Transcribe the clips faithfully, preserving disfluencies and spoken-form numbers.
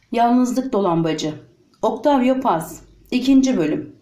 Yalnızlık Dolambacı. Octavio Paz. İkinci bölüm.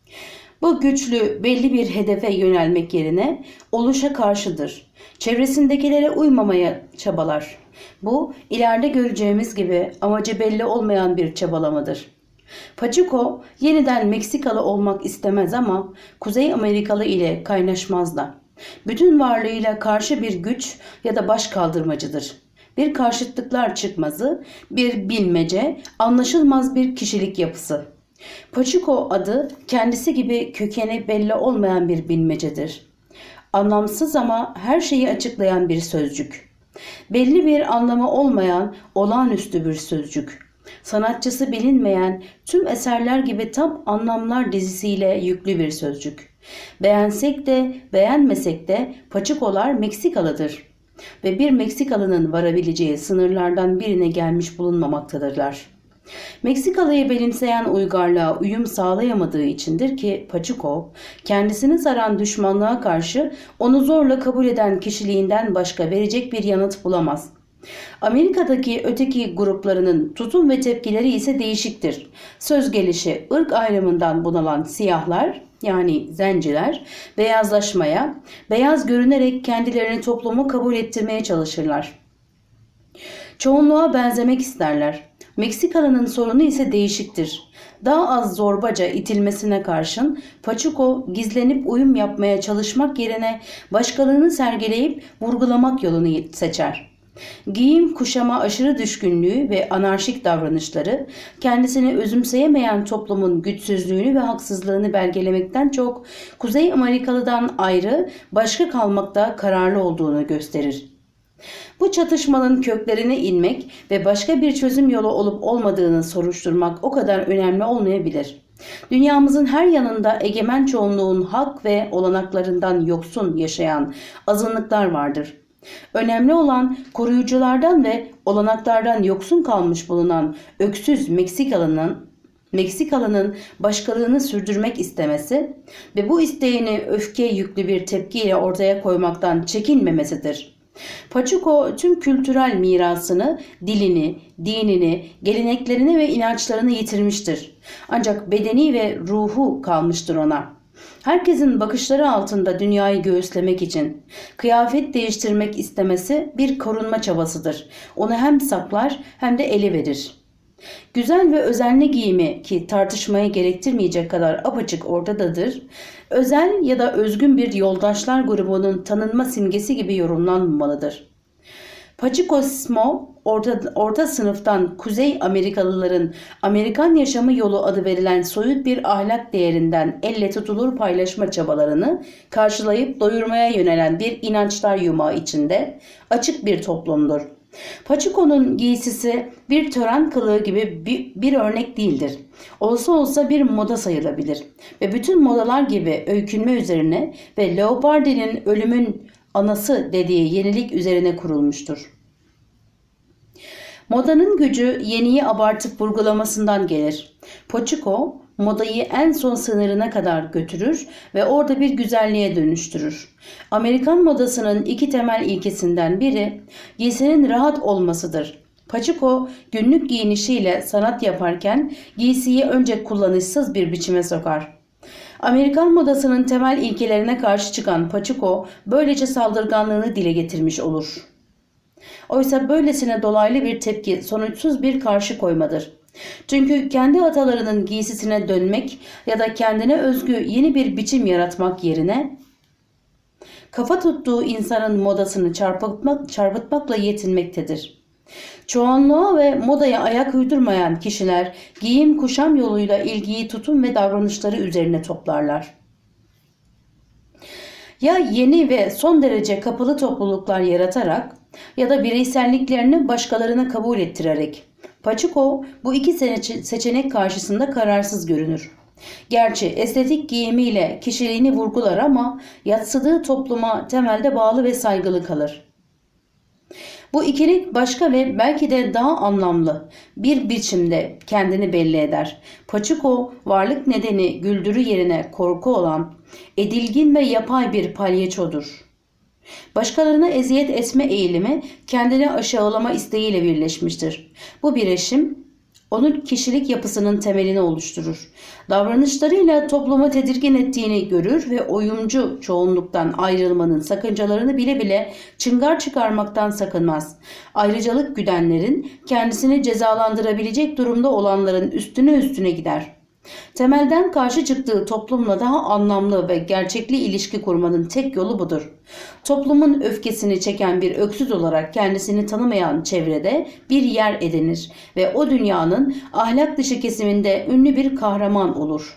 Bu güçlü, belli bir hedefe yönelmek yerine oluşa karşıdır. Çevresindekilere uymamaya çabalar. Bu, ileride göreceğimiz gibi amacı belli olmayan bir çabalamadır. Pacheco yeniden Meksikalı olmak istemez ama Kuzey Amerikalı ile kaynaşmaz da. Bütün varlığıyla karşı bir güç ya da başkaldırmacıdır. Bir karşıtlıklar çıkmazı, bir bilmece, anlaşılmaz bir kişilik yapısı. Pacheco adı kendisi gibi kökeni belli olmayan bir bilmecedir. Anlamsız ama her şeyi açıklayan bir sözcük. Belli bir anlamı olmayan olağanüstü bir sözcük. Sanatçısı bilinmeyen tüm eserler gibi tam anlamlar dizisiyle yüklü bir sözcük. Beğensek de beğenmesek de Pacheco'lar Meksikalıdır ve bir Meksikalı'nın varabileceği sınırlardan birine gelmiş bulunmamaktadırlar. Meksikalıyı benimseyen uygarlığa uyum sağlayamadığı içindir ki Pacheco, kendisini saran düşmanlığa karşı onu zorla kabul eden kişiliğinden başka verecek bir yanıt bulamaz. Amerika'daki öteki gruplarının tutum ve tepkileri ise değişiktir. Söz gelişi ırk ayrımından bunalan siyahlar, yani zenciler, beyazlaşmaya, beyaz görünerek kendilerini toplumu kabul ettirmeye çalışırlar. Çoğunluğa benzemek isterler. Meksikalı'nın sorunu ise değişiktir. Daha az zorbaca itilmesine karşın Pacheco gizlenip uyum yapmaya çalışmak yerine başkalığını sergileyip vurgulamak yolunu seçer. Giyim kuşama aşırı düşkünlüğü ve anarşik davranışları kendisini özümseyemeyen toplumun güçsüzlüğünü ve haksızlığını belgelemekten çok Kuzey Amerikalı'dan ayrı, başka kalmakta kararlı olduğunu gösterir. Bu çatışmanın köklerine inmek ve başka bir çözüm yolu olup olmadığını soruşturmak o kadar önemli olmayabilir. Dünyamızın her yanında egemen çoğunluğun hak ve olanaklarından yoksun yaşayan azınlıklar vardır. Önemli olan koruyuculardan ve olanaklardan yoksun kalmış bulunan öksüz Meksikalı'nın Meksikalı'nın başkalığını sürdürmek istemesi ve bu isteğini öfke yüklü bir tepkiyle ortaya koymaktan çekinmemesidir. Pacheco tüm kültürel mirasını, dilini, dinini, geleneklerini ve inançlarını yitirmiştir. Ancak bedeni ve ruhu kalmıştır ona. Herkesin bakışları altında dünyayı göğüslemek için kıyafet değiştirmek istemesi bir korunma çabasıdır. Onu hem saklar hem de ele verir. Güzel ve özenli giyimi ki tartışmayı gerektirmeyecek kadar apaçık ortadadır, özel ya da özgün bir yoldaşlar grubunun tanınma simgesi gibi yorumlanmamalıdır. Pacheco'smo orta, orta sınıftan Kuzey Amerikalıların Amerikan yaşamı yolu adı verilen soyut bir ahlak değerinden elle tutulur paylaşma çabalarını karşılayıp doyurmaya yönelen bir inançlar yumağı içinde açık bir toplumdur. Pacheco'nun giysisi bir tören kılığı gibi bir, bir örnek değildir. Olsa olsa bir moda sayılabilir ve bütün modalar gibi öykünme üzerine ve Leopardi'nin ölümün anası dediği yenilik üzerine kurulmuştur. Modanın gücü yeniyi abartıp vurgulamasından gelir. Pacheco modayı en son sınırına kadar götürür ve orada bir güzelliğe dönüştürür. Amerikan modasının iki temel ilkesinden biri giysinin rahat olmasıdır. Pacheco günlük giyinişiyle sanat yaparken giysiyi önce kullanışsız bir biçime sokar. Amerikan modasının temel ilkelerine karşı çıkan Pacheco böylece saldırganlığını dile getirmiş olur. Oysa böylesine dolaylı bir tepki sonuçsuz bir karşı koymadır. Çünkü kendi atalarının giysisine dönmek ya da kendine özgü yeni bir biçim yaratmak yerine kafa tuttuğu insanın modasını çarpıtmak, çarpıtmakla yetinmektedir. Çoğunluğa ve modaya ayak uydurmayan kişiler giyim kuşam yoluyla ilgiyi tutum ve davranışları üzerine toplarlar. Ya yeni ve son derece kapalı topluluklar yaratarak ya da bireyselliklerini başkalarına kabul ettirerek. Pacheco bu iki seçenek karşısında kararsız görünür. Gerçi estetik giyimiyle kişiliğini vurgular ama yatsıdığı topluma temelde bağlı ve saygılı kalır. Bu ikilik başka ve belki de daha anlamlı bir biçimde kendini belli eder. Pacheco varlık nedeni güldürü yerine korku olan edilgin ve yapay bir palyaçodur. Başkalarına eziyet etme eğilimi kendini aşağılama isteğiyle birleşmiştir. Bu birleşim onun kişilik yapısının temelini oluşturur. Davranışlarıyla toplumu tedirgin ettiğini görür ve uyumcu çoğunluktan ayrılmanın sakıncalarını bile bile çıngar çıkarmaktan sakınmaz. Ayrıcalık güdenlerin kendisini cezalandırabilecek durumda olanların üstüne üstüne gider. Temelden karşı çıktığı toplumla daha anlamlı ve gerçekli ilişki kurmanın tek yolu budur. Toplumun öfkesini çeken bir öksüz olarak kendisini tanımayan çevrede bir yer edinir ve o dünyanın ahlak dışı kesiminde ünlü bir kahraman olur.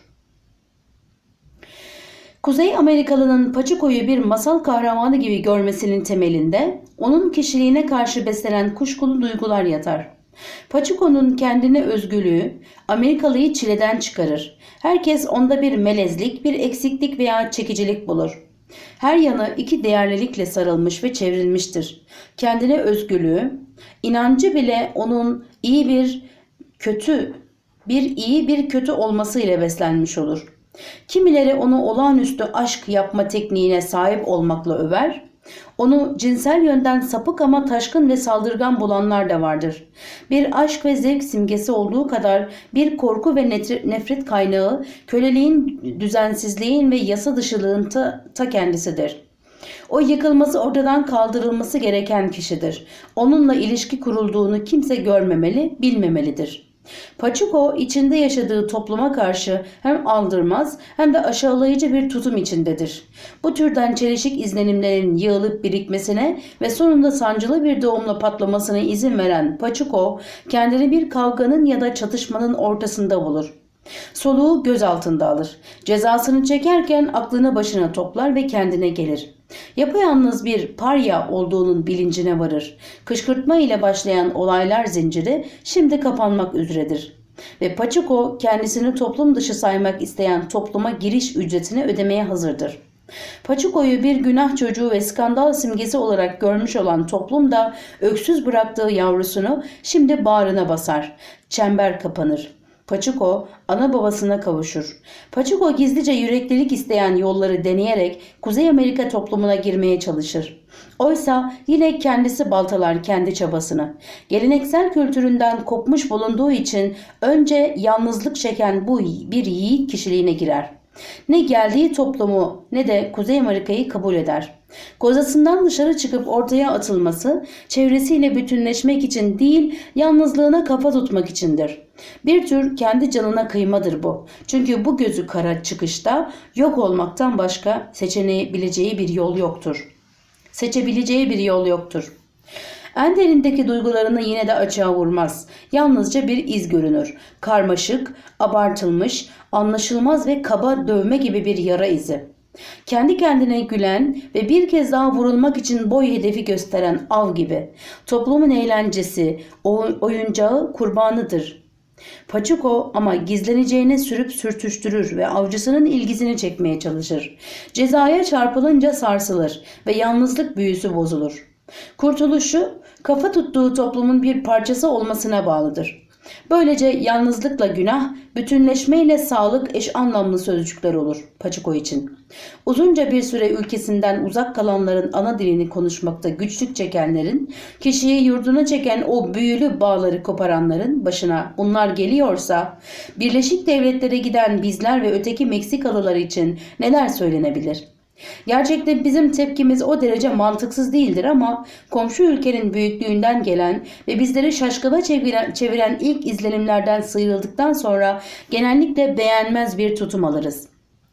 Kuzey Amerikalı'nın Paçuko'yu bir masal kahramanı gibi görmesinin temelinde onun kişiliğine karşı beslenen kuşkulu duygular yatar. Paçuko'nun kendine özgürlüğü Amerikalıyı çileden çıkarır. Herkes onda bir melezlik, bir eksiklik veya çekicilik bulur. Her yanı iki değerlilikle sarılmış ve çevrilmiştir. Kendine özgürlüğü, inancı bile onun iyi bir kötü, bir iyi bir kötü olması ile beslenmiş olur. Kimileri onu olağanüstü aşk yapma tekniğine sahip olmakla över. Onu cinsel yönden sapık ama taşkın ve saldırgan bulanlar da vardır. Bir aşk ve zevk simgesi olduğu kadar bir korku ve nefret kaynağı, köleliğin, düzensizliğin ve yasa dışılığın ta, ta kendisidir. O yıkılması, ortadan kaldırılması gereken kişidir. Onunla ilişki kurulduğunu kimse görmemeli, bilmemelidir. Paçuko içinde yaşadığı topluma karşı hem aldırmaz hem de aşağılayıcı bir tutum içindedir. Bu türden çelişik izlenimlerin yığılıp birikmesine ve sonunda sancılı bir doğumla patlamasına izin veren Paçuko kendini bir kavganın ya da çatışmanın ortasında bulur. Soluğu göz altında alır. Cezasını çekerken aklını başına toplar ve kendine gelir. Yapayalnız bir parya olduğunun bilincine varır. Kışkırtma ile başlayan olaylar zinciri şimdi kapanmak üzeredir. Ve Paçuko kendisini toplum dışı saymak isteyen topluma giriş ücretini ödemeye hazırdır. Paçuko'yu bir günah çocuğu ve skandal simgesi olarak görmüş olan toplum da öksüz bıraktığı yavrusunu şimdi bağrına basar. Çember kapanır. Paçuko ana babasına kavuşur. Paçuko gizlice yüreklilik isteyen yolları deneyerek Kuzey Amerika toplumuna girmeye çalışır. Oysa yine kendisi baltalar kendi çabasını. Geleneksel kültüründen kopmuş bulunduğu için önce yalnızlık çeken bu bir yiğit kişiliğine girer. Ne geldiği toplumu ne de Kuzey Amerika'yı kabul eder. Kozasından dışarı çıkıp ortaya atılması çevresiyle bütünleşmek için değil, yalnızlığına kafa tutmak içindir. Bir tür kendi canına kıymadır bu. Çünkü bu gözü kara çıkışta yok olmaktan başka seçenebileceği bir yol yoktur. Seçebileceği bir yol yoktur. En derindeki duygularını yine de açığa vurmaz. Yalnızca bir iz görünür. Karmaşık, abartılmış, anlaşılmaz ve kaba dövme gibi bir yara izi. Kendi kendine gülen ve bir kez daha vurulmak için boy hedefi gösteren av gibi. Toplumun eğlencesi, oyuncağı, kurbanıdır. Paçuko ama gizleneceğine sürüp sürtüştürür ve avcısının ilgisini çekmeye çalışır. Cezaya çarpılınca sarsılır ve yalnızlık büyüsü bozulur. Kurtuluşu kafa tuttuğu toplumun bir parçası olmasına bağlıdır. Böylece yalnızlıkla günah, bütünleşmeyle sağlık eş anlamlı sözcükler olur Paçuko için. Uzunca bir süre ülkesinden uzak kalanların ana dilini konuşmakta güçlük çekenlerin, kişiyi yurduna çeken o büyülü bağları koparanların başına bunlar geliyorsa, Birleşik Devletlere giden bizler ve öteki Meksikalılar için neler söylenebilir? Gerçekte bizim tepkimiz o derece mantıksız değildir ama komşu ülkenin büyüklüğünden gelen ve bizleri şaşkına çeviren, çeviren ilk izlenimlerden sıyrıldıktan sonra genellikle beğenmez bir tutum alırız.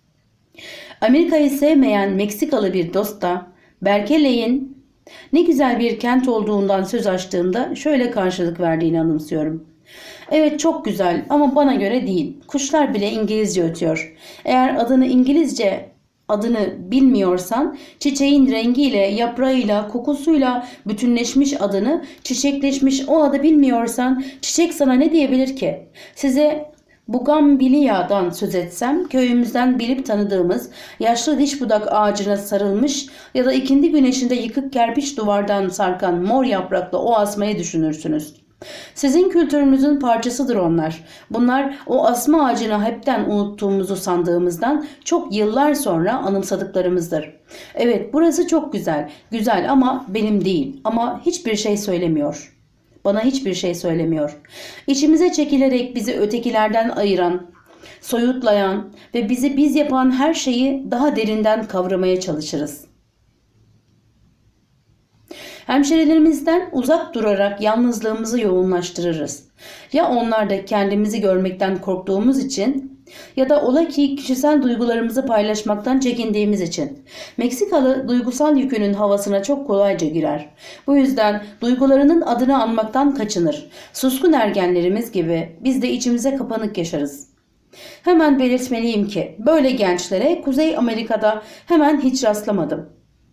Amerika'yı sevmeyen Meksikalı bir dost da Berkeley'in ne güzel bir kent olduğundan söz açtığımda şöyle karşılık verdiğini anımsıyorum. Evet, çok güzel ama bana göre değil. Kuşlar bile İngilizce ötüyor. Eğer adını İngilizce adını bilmiyorsan, çiçeğin rengiyle, yaprağıyla, kokusuyla bütünleşmiş adını, çiçekleşmiş o adı bilmiyorsan çiçek sana ne diyebilir ki? Size Bugambilia'dan söz etsem, köyümüzden bilip tanıdığımız yaşlı diş budak ağacına sarılmış ya da ikindi güneşinde yıkık kerpiç duvardan sarkan mor yapraklı o asmayı düşünürsünüz. Sizin kültürünüzün parçasıdır onlar. Bunlar o asma ağacını hepten unuttuğumuzu sandığımızdan çok yıllar sonra anımsadıklarımızdır. Evet, burası çok güzel. Güzel ama benim değil. Ama hiçbir şey söylemiyor. bana hiçbir şey söylemiyor. İçimize çekilerek bizi ötekilerden ayıran, soyutlayan ve bizi biz yapan her şeyi daha derinden kavramaya çalışırız. Hemşerilerimizden uzak durarak yalnızlığımızı yoğunlaştırırız. Ya onlar da kendimizi görmekten korktuğumuz için ya da ola ki kişisel duygularımızı paylaşmaktan çekindiğimiz için. Meksikalı duygusal yükünün havasına çok kolayca girer. Bu yüzden duygularının adını anmaktan kaçınır. Suskun ergenlerimiz gibi biz de içimize kapanık yaşarız. Hemen belirtmeliyim ki böyle gençlere Kuzey Amerika'da hemen hiç rastlamadım.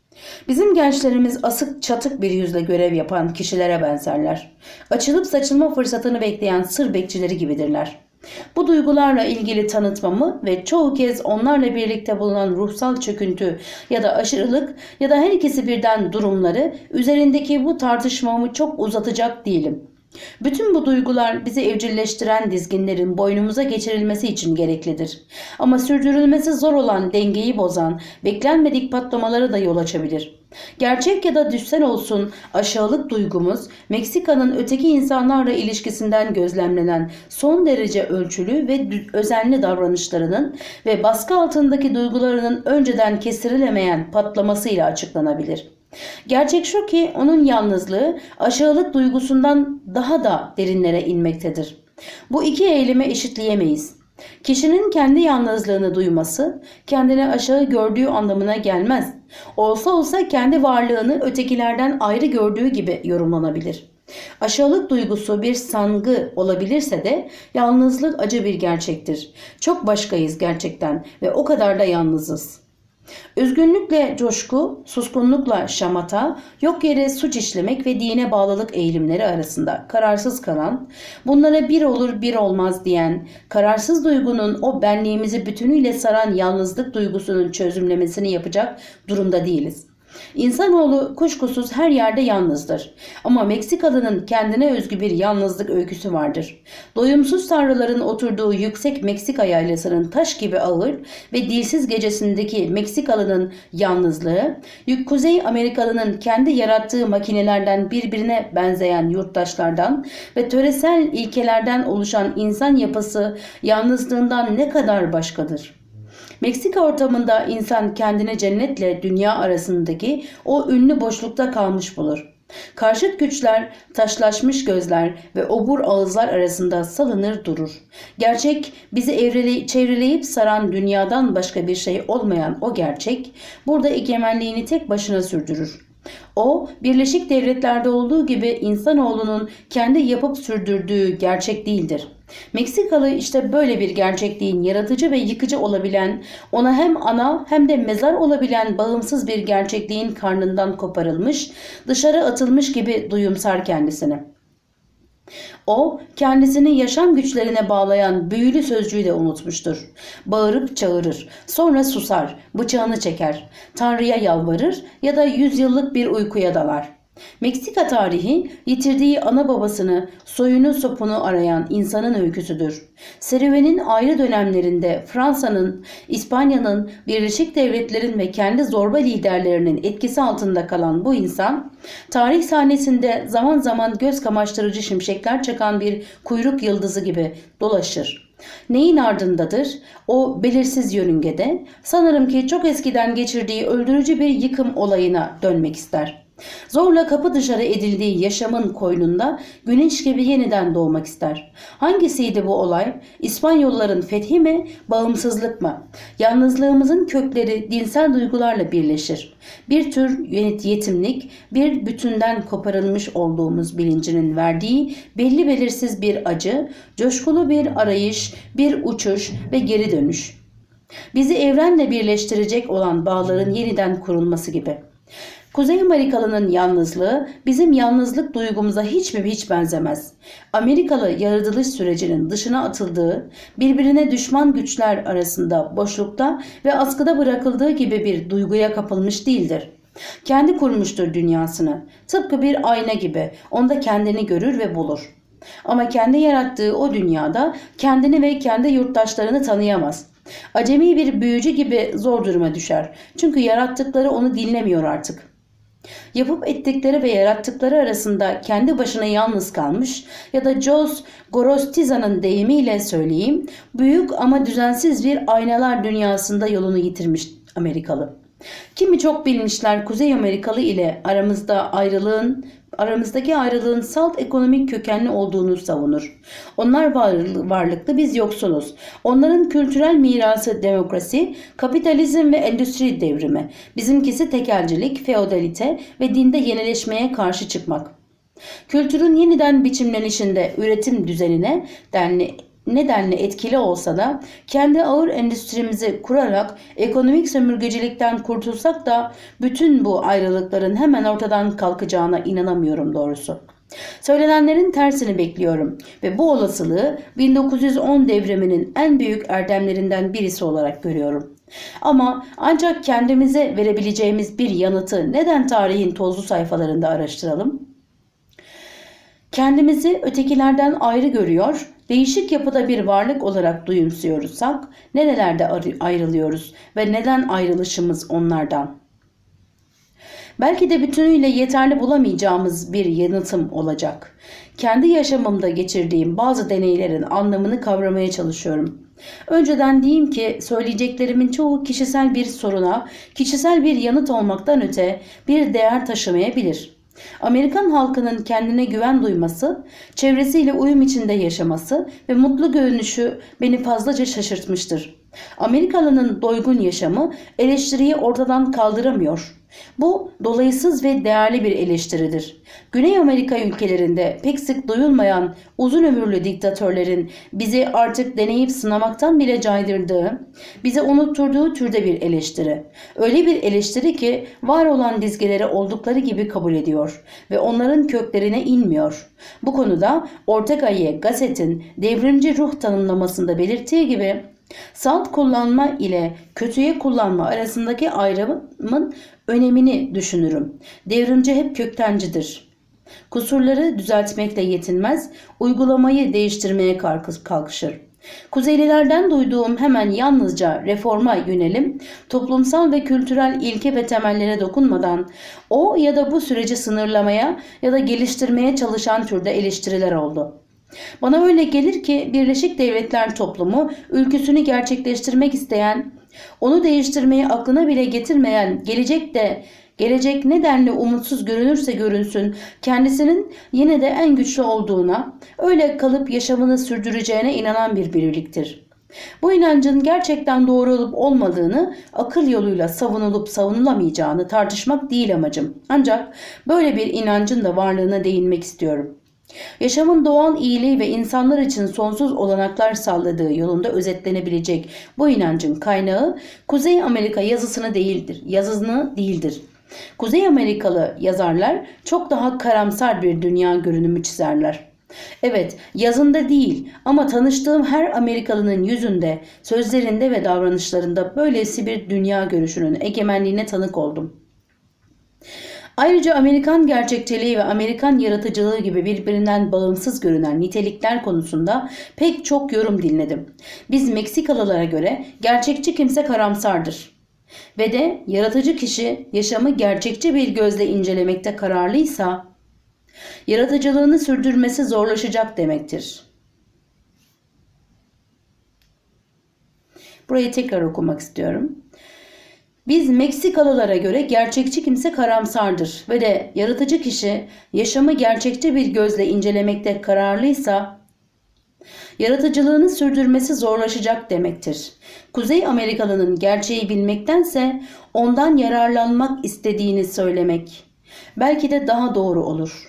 Bizim gençlerimiz asık çatık bir yüzle görev yapan kişilere benzerler. Açılıp saçılma fırsatını bekleyen sır bekçileri gibidirler. Bu duygularla ilgili tanıtmamı ve çoğu kez onlarla birlikte bulunan ruhsal çöküntü ya da aşırılık ya da her ikisi birden durumları üzerindeki bu tartışmamı çok uzatacak değilim. Bütün bu duygular bizi evcilleştiren dizginlerin boynumuza geçirilmesi için gereklidir. Ama sürdürülmesi zor olan dengeyi bozan, beklenmedik patlamalara da yol açabilir. Gerçek ya da düşsel olsun aşağılık duygumuz, Meksika'nın öteki insanlarla ilişkisinden gözlemlenen son derece ölçülü ve özenli davranışlarının ve baskı altındaki duygularının önceden kestirilemeyen patlamasıyla açıklanabilir. Gerçek şu ki onun yalnızlığı aşağılık duygusundan daha da derinlere inmektedir. Bu iki eylemi eşitleyemeyiz. Kişinin kendi yalnızlığını duyması kendini aşağı gördüğü anlamına gelmez. Olsa olsa kendi varlığını ötekilerden ayrı gördüğü gibi yorumlanabilir. Aşağılık duygusu bir sangı olabilirse de yalnızlık acı bir gerçektir. Çok başkayız gerçekten ve o kadar da yalnızız. Üzgünlükle coşku, suskunlukla şamata, yok yere suç işlemek ve dine bağlılık eğilimleri arasında kararsız kalan, bunlara bir olur bir olmaz diyen, kararsız duygunun o benliğimizi bütünüyle saran yalnızlık duygusunun çözümlemesini yapacak durumda değiliz. İnsanoğlu kuşkusuz her yerde yalnızdır. Ama Meksikalı'nın kendine özgü bir yalnızlık öyküsü vardır. Doyumsuz tanrıların oturduğu yüksek Meksika yaylasının taş gibi ağır ve dilsiz gecesindeki Meksikalı'nın yalnızlığı, Kuzey Amerikalı'nın kendi yarattığı makinelerden birbirine benzeyen yurttaşlardan ve töresel ilkelerden oluşan insan yapısı yalnızlığından ne kadar başkadır. Meksika ortamında insan kendini cennetle dünya arasındaki o ünlü boşlukta kalmış bulur. Karşıt güçler, taşlaşmış gözler ve obur ağızlar arasında salınır durur. Gerçek, bizi evreli, çevreleyip saran dünyadan başka bir şey olmayan o gerçek, burada egemenliğini tek başına sürdürür. O, Birleşik Devletler'de olduğu gibi insanoğlunun kendi yapıp sürdürdüğü gerçek değildir. Meksikalı işte böyle bir gerçekliğin yaratıcı ve yıkıcı olabilen, ona hem ana hem de mezar olabilen bağımsız bir gerçekliğin karnından koparılmış, dışarı atılmış gibi duyumsar kendisini. O, kendisini yaşam güçlerine bağlayan büyülü sözcüğü de unutmuştur. Bağırıp çağırır, sonra susar, bıçağını çeker, Tanrı'ya yalvarır ya da yüzyıllık bir uykuya dalar. Meksika tarihi yitirdiği ana babasını, soyunu sopunu arayan insanın öyküsüdür. Serüvenin ayrı dönemlerinde Fransa'nın, İspanya'nın, Birleşik Devletler'in ve kendi zorba liderlerinin etkisi altında kalan bu insan, tarih sahnesinde zaman zaman göz kamaştırıcı şimşekler çakan bir kuyruk yıldızı gibi dolaşır. Neyin ardındadır? O belirsiz yörüngede, sanırım ki çok eskiden geçirdiği öldürücü bir yıkım olayına dönmek ister. Zorla kapı dışarı edildiği yaşamın koynunda güneş gibi yeniden doğmak ister. Hangisiydi bu olay? İspanyolların fethi mi, bağımsızlık mı? Yalnızlığımızın kökleri dinsel duygularla birleşir. Bir tür yetimlik, bir bütünden koparılmış olduğumuz bilincinin verdiği belli belirsiz bir acı, coşkulu bir arayış, bir uçuş ve geri dönüş. Bizi evrenle birleştirecek olan bağların yeniden kurulması gibi. Kuzey Amerikalı'nın yalnızlığı bizim yalnızlık duygumuza hiç mi hiç benzemez. Amerikalı yaratılış sürecinin dışına atıldığı, birbirine düşman güçler arasında boşlukta ve askıda bırakıldığı gibi bir duyguya kapılmış değildir. Kendi kurmuştur dünyasını. Tıpkı bir ayna gibi onda kendini görür ve bulur. Ama kendi yarattığı o dünyada kendini ve kendi yurttaşlarını tanıyamaz. Acemi bir büyücü gibi zor duruma düşer. Çünkü yarattıkları onu dinlemiyor artık. Yapıp ettikleri ve yarattıkları arasında kendi başına yalnız kalmış ya da Jos Gorostiza'nın deyimiyle söyleyeyim, büyük ama düzensiz bir aynalar dünyasında yolunu yitirmiş Amerikalı. Kimi çok bilmişler Kuzey Amerikalı ile aramızda ayrılığın aramızdaki ayrılığın salt ekonomik kökenli olduğunu savunur. Onlar varlıklı, biz yoksuluz. Onların kültürel mirası demokrasi, kapitalizm ve endüstri devrimi. Bizimkisi tekelcilik, feodalite ve dinde yenileşmeye karşı çıkmak. Kültürün yeniden biçimlenişinde üretim düzenine denli nedenle etkili olsa da kendi ağır endüstrimizi kurarak ekonomik sömürgecilikten kurtulsak da bütün bu ayrılıkların hemen ortadan kalkacağına inanamıyorum doğrusu. Söylenenlerin tersini bekliyorum ve bu olasılığı bin dokuz yüz on devriminin en büyük erdemlerinden birisi olarak görüyorum. Ama ancak kendimize verebileceğimiz bir yanıtı neden tarihin tozlu sayfalarında araştıralım? Kendimizi ötekilerden ayrı görüyor, değişik yapıda bir varlık olarak duyumsuyorsak nerelerde ayrılıyoruz ve neden ayrılışımız onlardan? Belki de bütünüyle yeterli bulamayacağımız bir yanıtım olacak. Kendi yaşamımda geçirdiğim bazı deneylerin anlamını kavramaya çalışıyorum. Önceden diyeyim ki söyleyeceklerimin çoğu kişisel bir soruna, kişisel bir yanıt olmaktan öte bir değer taşımayabilir. Amerikan halkının kendine güven duyması, çevresiyle uyum içinde yaşaması ve mutlu görünüşü beni fazlaca şaşırtmıştır. Amerikalının doygun yaşamı eleştiriyi ortadan kaldıramıyor. Bu dolayısız ve değerli bir eleştiridir. Güney Amerika ülkelerinde pek sık duyulmayan uzun ömürlü diktatörlerin bizi artık deneyip sınamaktan bile caydırdığı, bize unutturduğu türde bir eleştiri. Öyle bir eleştiri ki var olan dizgeleri oldukları gibi kabul ediyor ve onların köklerine inmiyor. Bu konuda Ortega Gasset'in devrimci ruh tanımlamasında belirttiği gibi salt kullanma ile kötüye kullanma arasındaki ayrımın önemini düşünürüm. Devrimci hep köktencidir. Kusurları düzeltmekle yetinmez, uygulamayı değiştirmeye kalkışır. Kuzeylilerden duyduğum hemen yalnızca reforma yönelim, toplumsal ve kültürel ilke ve temellere dokunmadan o ya da bu süreci sınırlamaya ya da geliştirmeye çalışan türde eleştiriler oldu. Bana öyle gelir ki Birleşik Devletler toplumu ülküsünü gerçekleştirmek isteyen, onu değiştirmeyi aklına bile getirmeyen, gelecekte gelecek nedenle umutsuz görünürse görünsün, kendisinin yine de en güçlü olduğuna, öyle kalıp yaşamını sürdüreceğine inanan bir birliktir. Bu inancın gerçekten doğru olup olmadığını, akıl yoluyla savunulup savunulamayacağını tartışmak değil amacım. Ancak böyle bir inancın da varlığına değinmek istiyorum. Yaşamın doğal iyiliği ve insanlar için sonsuz olanaklar sağladığı yolunda özetlenebilecek bu inancın kaynağı Kuzey Amerika yazısını değildir, yazısını değildir. Kuzey Amerikalı yazarlar çok daha karamsar bir dünya görünümü çizerler. Evet, yazında değil ama tanıştığım her Amerikalının yüzünde, sözlerinde ve davranışlarında böylesi bir dünya görüşünün egemenliğine tanık oldum. Ayrıca Amerikan gerçekçiliği ve Amerikan yaratıcılığı gibi birbirinden bağımsız görünen nitelikler konusunda pek çok yorum dinledim. Biz Meksikalılara göre gerçekçi kimse karamsardır. Ve de yaratıcı kişi yaşamı gerçekçi bir gözle incelemekte kararlıysa, yaratıcılığını sürdürmesi zorlaşacak demektir. Burayı tekrar okumak istiyorum. Biz Meksikalılara göre gerçekçi kimse karamsardır ve de yaratıcı kişi yaşamı gerçekçi bir gözle incelemekte kararlıysa yaratıcılığını sürdürmesi zorlaşacak demektir. Kuzey Amerikalının gerçeği bilmektense ondan yararlanmak istediğini söylemek belki de daha doğru olur.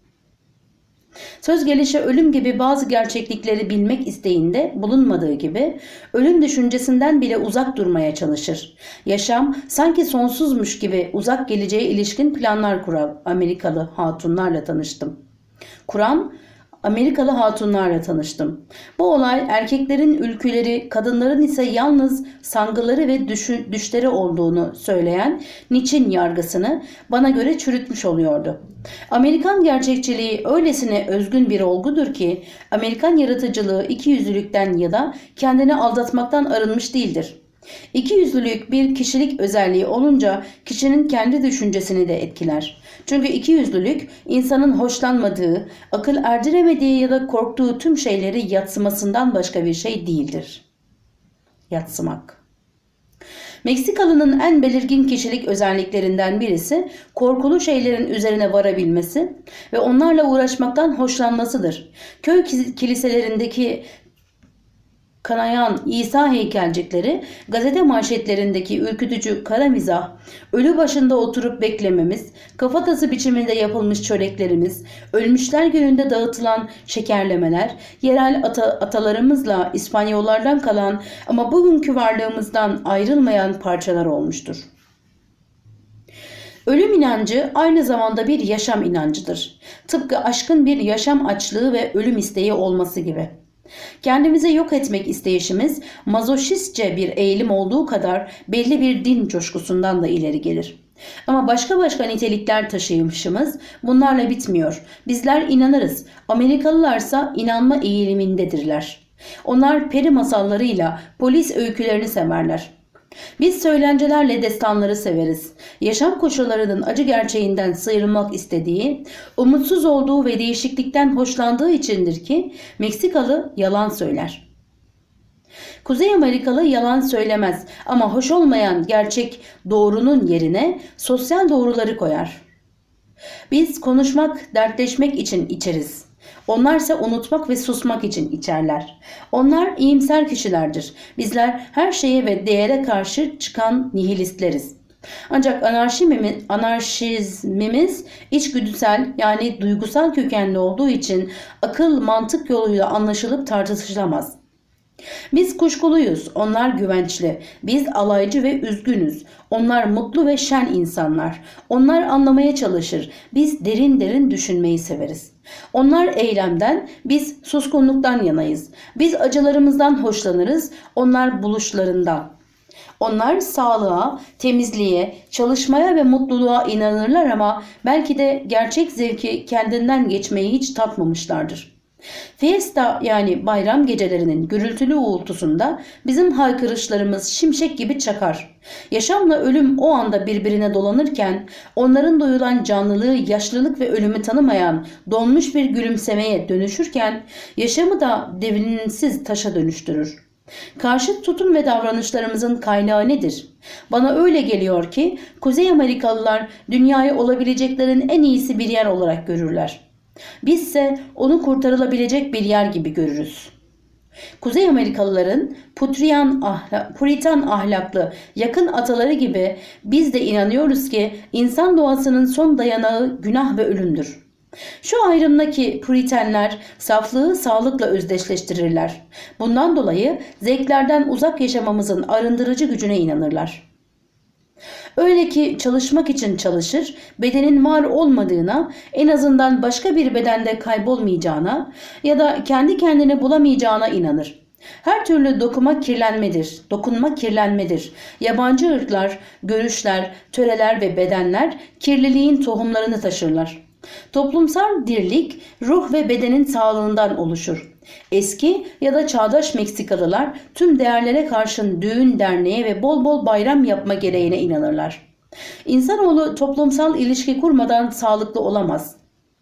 Söz gelişi ölüm gibi bazı gerçeklikleri bilmek isteğinde bulunmadığı gibi ölüm düşüncesinden bile uzak durmaya çalışır. Yaşam sanki sonsuzmuş gibi uzak geleceğe ilişkin planlar kurar. Amerikalı hatunlarla tanıştım. Kuran Amerikalı hatunlarla tanıştım. Bu olay erkeklerin ülküleri, kadınların ise yalnız sangıları ve düşü, düşleri olduğunu söyleyen Nietzsche'nin yargısını bana göre çürütmüş oluyordu. Amerikan gerçekçiliği öylesine özgün bir olgudur ki Amerikan yaratıcılığı ikiyüzlülükten ya da kendini aldatmaktan arınmış değildir. İkiyüzlülük bir kişilik özelliği olunca kişinin kendi düşüncesini de etkiler. Çünkü ikiyüzlülük insanın hoşlanmadığı, akıl erdiremediği ya da korktuğu tüm şeyleri yadsımasından başka bir şey değildir. Yadsımak. Meksikalı'nın en belirgin kişilik özelliklerinden birisi korkulu şeylerin üzerine varabilmesi ve onlarla uğraşmaktan hoşlanmasıdır. Köy kiliselerindeki kanayan İsa heykelcikleri, gazete manşetlerindeki ürkütücü kara mizah, ölü başında oturup beklememiz, kafatası biçiminde yapılmış çöreklerimiz, ölmüşler gününde dağıtılan şekerlemeler, yerel ata atalarımızla İspanyollardan kalan ama bugünkü varlığımızdan ayrılmayan parçalar olmuştur. Ölüm inancı aynı zamanda bir yaşam inancıdır. Tıpkı aşkın bir yaşam açlığı ve ölüm isteği olması gibi. Kendimizi yok etmek isteyişimiz mazoşistçe bir eğilim olduğu kadar belli bir din coşkusundan da ileri gelir. Ama başka başka nitelikler taşımışımız bunlarla bitmiyor. Bizler inanırız. Amerikalılarsa inanma eğilimindedirler. Onlar peri masallarıyla polis öykülerini severler. Biz söylencelerle destanları severiz. Yaşam koşullarının acı gerçeğinden sıyrılmak istediği, umutsuz olduğu ve değişiklikten hoşlandığı içindir ki Meksikalı yalan söyler. Kuzey Amerikalı yalan söylemez ama hoş olmayan gerçek doğrunun yerine sosyal doğruları koyar. Biz konuşmak, dertleşmek için içeriz. Onlarsa unutmak ve susmak için içerler. Onlar iyimser kişilerdir. Bizler her şeye ve değere karşı çıkan nihilistleriz. Ancak anarşizmimiz, anarşizmimiz içgüdüsel yani duygusal kökenli olduğu için akıl mantık yoluyla anlaşılıp tartışılamaz. Biz kuşkuluyuz, onlar güvençli. Biz alaycı ve üzgünüz. Onlar mutlu ve şen insanlar. Onlar anlamaya çalışır. Biz derin derin düşünmeyi severiz. Onlar eylemden, biz suskunluktan yanayız. Biz acılarımızdan hoşlanırız, onlar buluşlarından. Onlar sağlığa, temizliğe, çalışmaya ve mutluluğa inanırlar ama belki de gerçek zevki kendinden geçmeyi hiç tatmamışlardır. Fiesta yani bayram gecelerinin gürültülü uğultusunda bizim haykırışlarımız şimşek gibi çakar. Yaşamla ölüm o anda birbirine dolanırken onların duyulan canlılığı yaşlılık ve ölümü tanımayan donmuş bir gülümsemeye dönüşürken yaşamı da devrimsiz taşa dönüştürür. Karşıt tutum ve davranışlarımızın kaynağı nedir? Bana öyle geliyor ki Kuzey Amerikalılar dünyayı olabileceklerin en iyisi bir yer olarak görürler. Bizse onu kurtarılabilecek bir yer gibi görürüz. Kuzey Amerikalıların Putrian ahla, Puritan ahlaklı yakın ataları gibi biz de inanıyoruz ki insan doğasının son dayanağı günah ve ölümdür. Şu ayrımdaki Puritenler saflığı sağlıkla özdeşleştirirler. Bundan dolayı zevklerden uzak yaşamamızın arındırıcı gücüne inanırlar. Öyle ki çalışmak için çalışır, bedenin var olmadığına, en azından başka bir bedende kaybolmayacağına ya da kendi kendini bulamayacağına inanır. Her türlü dokuma kirlenmedir, dokunma kirlenmedir. Yabancı ırklar, görüşler, töreler ve bedenler kirliliğin tohumlarını taşırlar. Toplumsal dirlik ruh ve bedenin sağlığından oluşur. Eski ya da çağdaş Meksikalılar tüm değerlere karşın düğün, derneğe ve bol bol bayram yapma gereğine inanırlar. İnsanoğlu toplumsal ilişki kurmadan sağlıklı olamaz.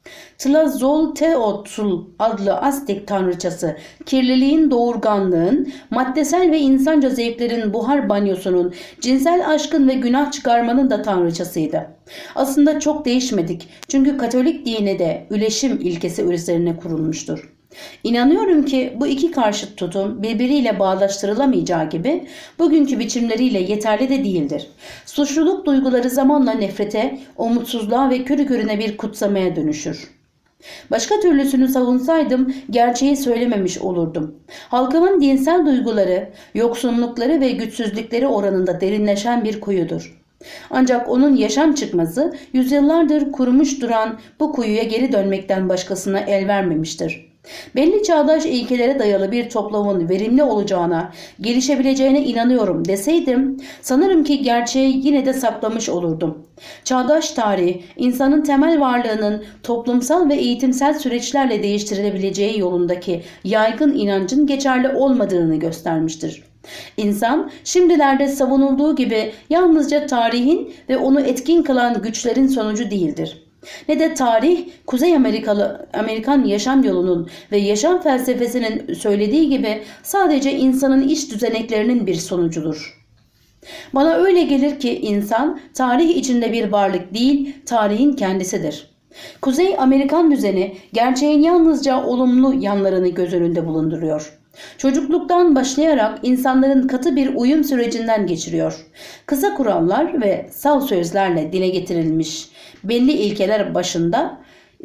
Tlazolteotl adlı Aztek tanrıçası kirliliğin, doğurganlığın, maddesel ve insanca zevklerin buhar banyosunun, cinsel aşkın ve günah çıkarmanın da tanrıçasıydı. Aslında çok değişmedik çünkü Katolik dini de üleşim ilkesi üzerine kurulmuştur. İnanıyorum ki bu iki karşıt tutum birbiriyle bağdaştırılamayacağı gibi bugünkü biçimleriyle yeterli de değildir. Suçluluk duyguları zamanla nefrete, umutsuzluğa ve körü körüne bir kutsamaya dönüşür. Başka türlüsünü savunsaydım gerçeği söylememiş olurdum. Halkımın dinsel duyguları, yoksunlukları ve güçsüzlükleri oranında derinleşen bir kuyudur. Ancak onun yaşam çıkması yüzyıllardır kurumuş duran bu kuyuya geri dönmekten başkasına el vermemiştir. Belli çağdaş ilkelere dayalı bir toplumun verimli olacağına, gelişebileceğine inanıyorum deseydim, sanırım ki gerçeği yine de saklamış olurdum. Çağdaş tarih, insanın temel varlığının toplumsal ve eğitimsel süreçlerle değiştirilebileceği yolundaki yaygın inancın geçerli olmadığını göstermiştir. İnsan, şimdilerde savunulduğu gibi yalnızca tarihin ve onu etkin kılan güçlerin sonucu değildir. Ne de tarih, Kuzey Amerikalı Amerikan yaşam yolunun ve yaşam felsefesinin söylediği gibi sadece insanın iç düzeneklerinin bir sonucudur. Bana öyle gelir ki insan tarih içinde bir varlık değil, tarihin kendisidir. Kuzey Amerikan düzeni gerçeğin yalnızca olumlu yanlarını göz önünde bulunduruyor. Çocukluktan başlayarak insanların katı bir uyum sürecinden geçiriyor. Kısa kurallar ve sal sözlerle dile getirilmiş belli ilkeler başında,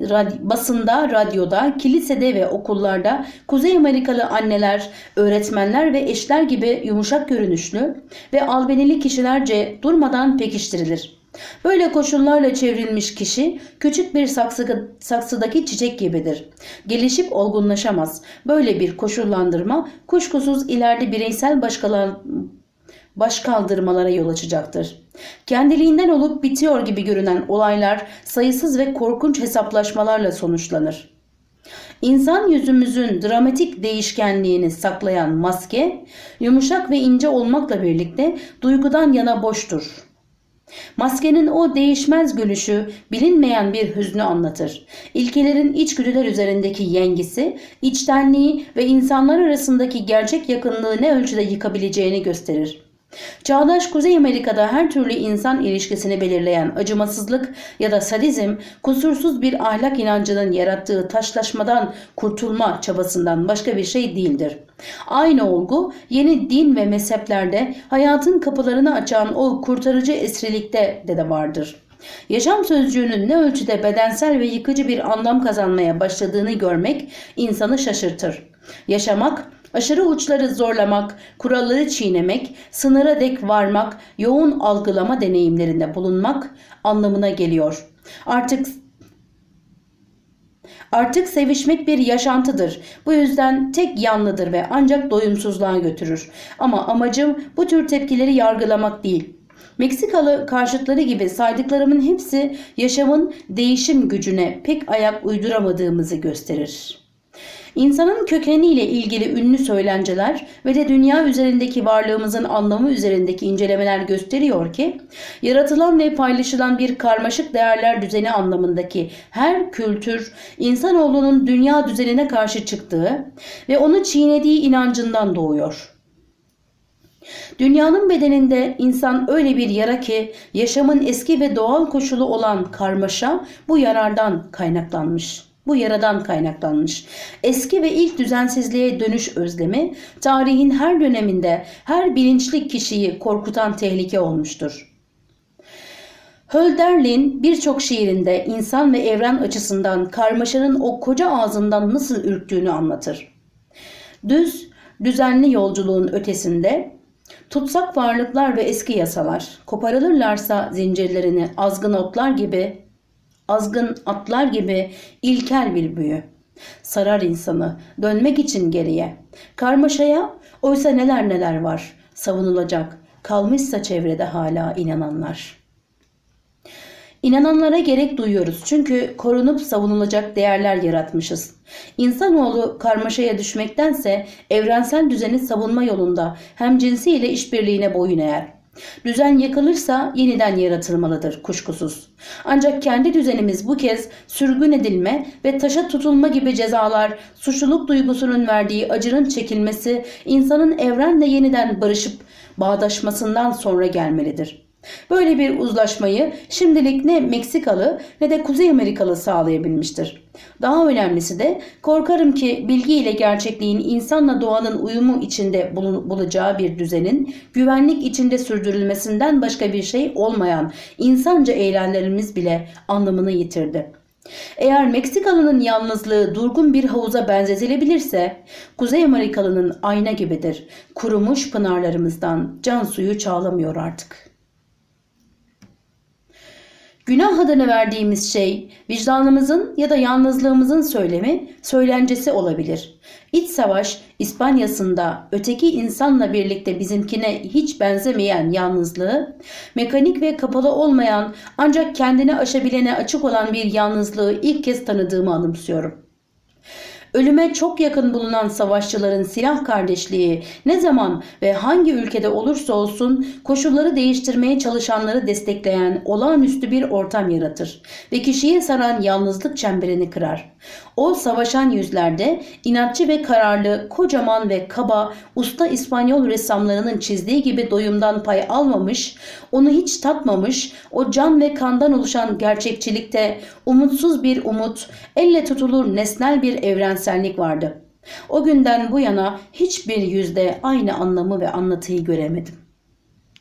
basında, radyoda, kilisede ve okullarda Kuzey Amerikalı anneler, öğretmenler ve eşler gibi yumuşak görünüşlü ve albenili kişilerce durmadan pekiştirilir. Böyle koşullarla çevrilmiş kişi küçük bir saksı, saksıdaki çiçek gibidir. Gelişip olgunlaşamaz. Böyle bir koşullandırma kuşkusuz ileride bireysel başkalar, başkaldırmalara yol açacaktır. Kendiliğinden olup bitiyor gibi görünen olaylar sayısız ve korkunç hesaplaşmalarla sonuçlanır. İnsan yüzümüzün dramatik değişkenliğini saklayan maske, yumuşak ve ince olmakla birlikte duygudan yana boştur. Maskenin o değişmez gülüşü bilinmeyen bir hüznü anlatır. İlkelerin içgüdüler üzerindeki yengisi, içtenliği ve insanlar arasındaki gerçek yakınlığı ne ölçüde yıkabileceğini gösterir. Çağdaş Kuzey Amerika'da her türlü insan ilişkisini belirleyen acımasızlık ya da sadizm, kusursuz bir ahlak inancının yarattığı taşlaşmadan kurtulma çabasından başka bir şey değildir. Aynı olgu yeni din ve mezheplerde hayatın kapılarını açan o kurtarıcı esrilikte de, de vardır. Yaşam sözcüğünün ne ölçüde bedensel ve yıkıcı bir anlam kazanmaya başladığını görmek insanı şaşırtır. Yaşamak, aşırı uçları zorlamak, kuralları çiğnemek, sınıra dek varmak, yoğun algılama deneyimlerinde bulunmak anlamına geliyor. Artık Artık sevişmek bir yaşantıdır. Bu yüzden tek yanlıdır ve ancak doyumsuzluğa götürür. Ama amacım bu tür tepkileri yargılamak değil. Meksikalı karşıtları gibi saydıklarımın hepsi yaşamın değişim gücüne pek ayak uyduramadığımızı gösterir. İnsanın kökeniyle ilgili ünlü söylenceler ve de dünya üzerindeki varlığımızın anlamı üzerindeki incelemeler gösteriyor ki, yaratılan ve paylaşılan bir karmaşık değerler düzeni anlamındaki her kültür, insanoğlunun dünya düzenine karşı çıktığı ve onu çiğnediği inancından doğuyor. Dünyanın bedeninde insan öyle bir yara ki, yaşamın eski ve doğal koşulu olan karmaşa bu yarardan kaynaklanmış. Bu yaradan kaynaklanmış. Eski ve ilk düzensizliğe dönüş özlemi, tarihin her döneminde her bilinçli kişiyi korkutan tehlike olmuştur. Hölderlin birçok şiirinde insan ve evren açısından karmaşanın o koca ağzından nasıl ürktüğünü anlatır. Düz, düzenli yolculuğun ötesinde, tutsak varlıklar ve eski yasalar, koparılırlarsa zincirlerini azgın otlar gibi, azgın atlar gibi ilkel bir büyü. Sarar insanı dönmek için geriye. Karmaşaya oysa neler neler var savunulacak. Kalmışsa çevrede hala inananlar. İnananlara gerek duyuyoruz çünkü korunup savunulacak değerler yaratmışız. İnsanoğlu karmaşaya düşmektense evrensel düzeni savunma yolunda hem cinsiyle işbirliğine boyun eğer. Düzen yıkılırsa yeniden yaratılmalıdır kuşkusuz. Ancak kendi düzenimiz bu kez sürgün edilme ve taşa tutulma gibi cezalar, suçluluk duygusunun verdiği acının çekilmesi, insanın evrenle yeniden barışıp bağdaşmasından sonra gelmelidir. Böyle bir uzlaşmayı şimdilik ne Meksikalı ne de Kuzey Amerikalı sağlayabilmiştir. Daha önemlisi de korkarım ki bilgi ile gerçekliğin insanla doğanın uyumu içinde bulacağı bir düzenin güvenlik içinde sürdürülmesinden başka bir şey olmayan insanca eylemlerimiz bile anlamını yitirdi. Eğer Meksikalı'nın yalnızlığı durgun bir havuza benzetilebilirse, Kuzey Amerikalı'nın ayna gibidir. Kurumuş pınarlarımızdan can suyu çağlamıyor artık. Günah adını verdiğimiz şey vicdanımızın ya da yalnızlığımızın söylemi, söylencesi olabilir. İç savaş İspanya'sında öteki insanla birlikte bizimkine hiç benzemeyen yalnızlığı, mekanik ve kapalı olmayan ancak kendini aşabilene açık olan bir yalnızlığı ilk kez tanıdığımı anımsıyorum. Ölüme çok yakın bulunan savaşçıların silah kardeşliği ne zaman ve hangi ülkede olursa olsun koşulları değiştirmeye çalışanları destekleyen olağanüstü bir ortam yaratır ve kişiye saran yalnızlık çemberini kırar. O savaşan yüzlerde inatçı ve kararlı, kocaman ve kaba, usta İspanyol ressamlarının çizdiği gibi doyumdan pay almamış, onu hiç tatmamış, o can ve kandan oluşan gerçekçilikte umutsuz bir umut, elle tutulur nesnel bir evrensellik vardı. O günden bu yana hiçbir yüzde aynı anlamı ve anlatıyı göremedim.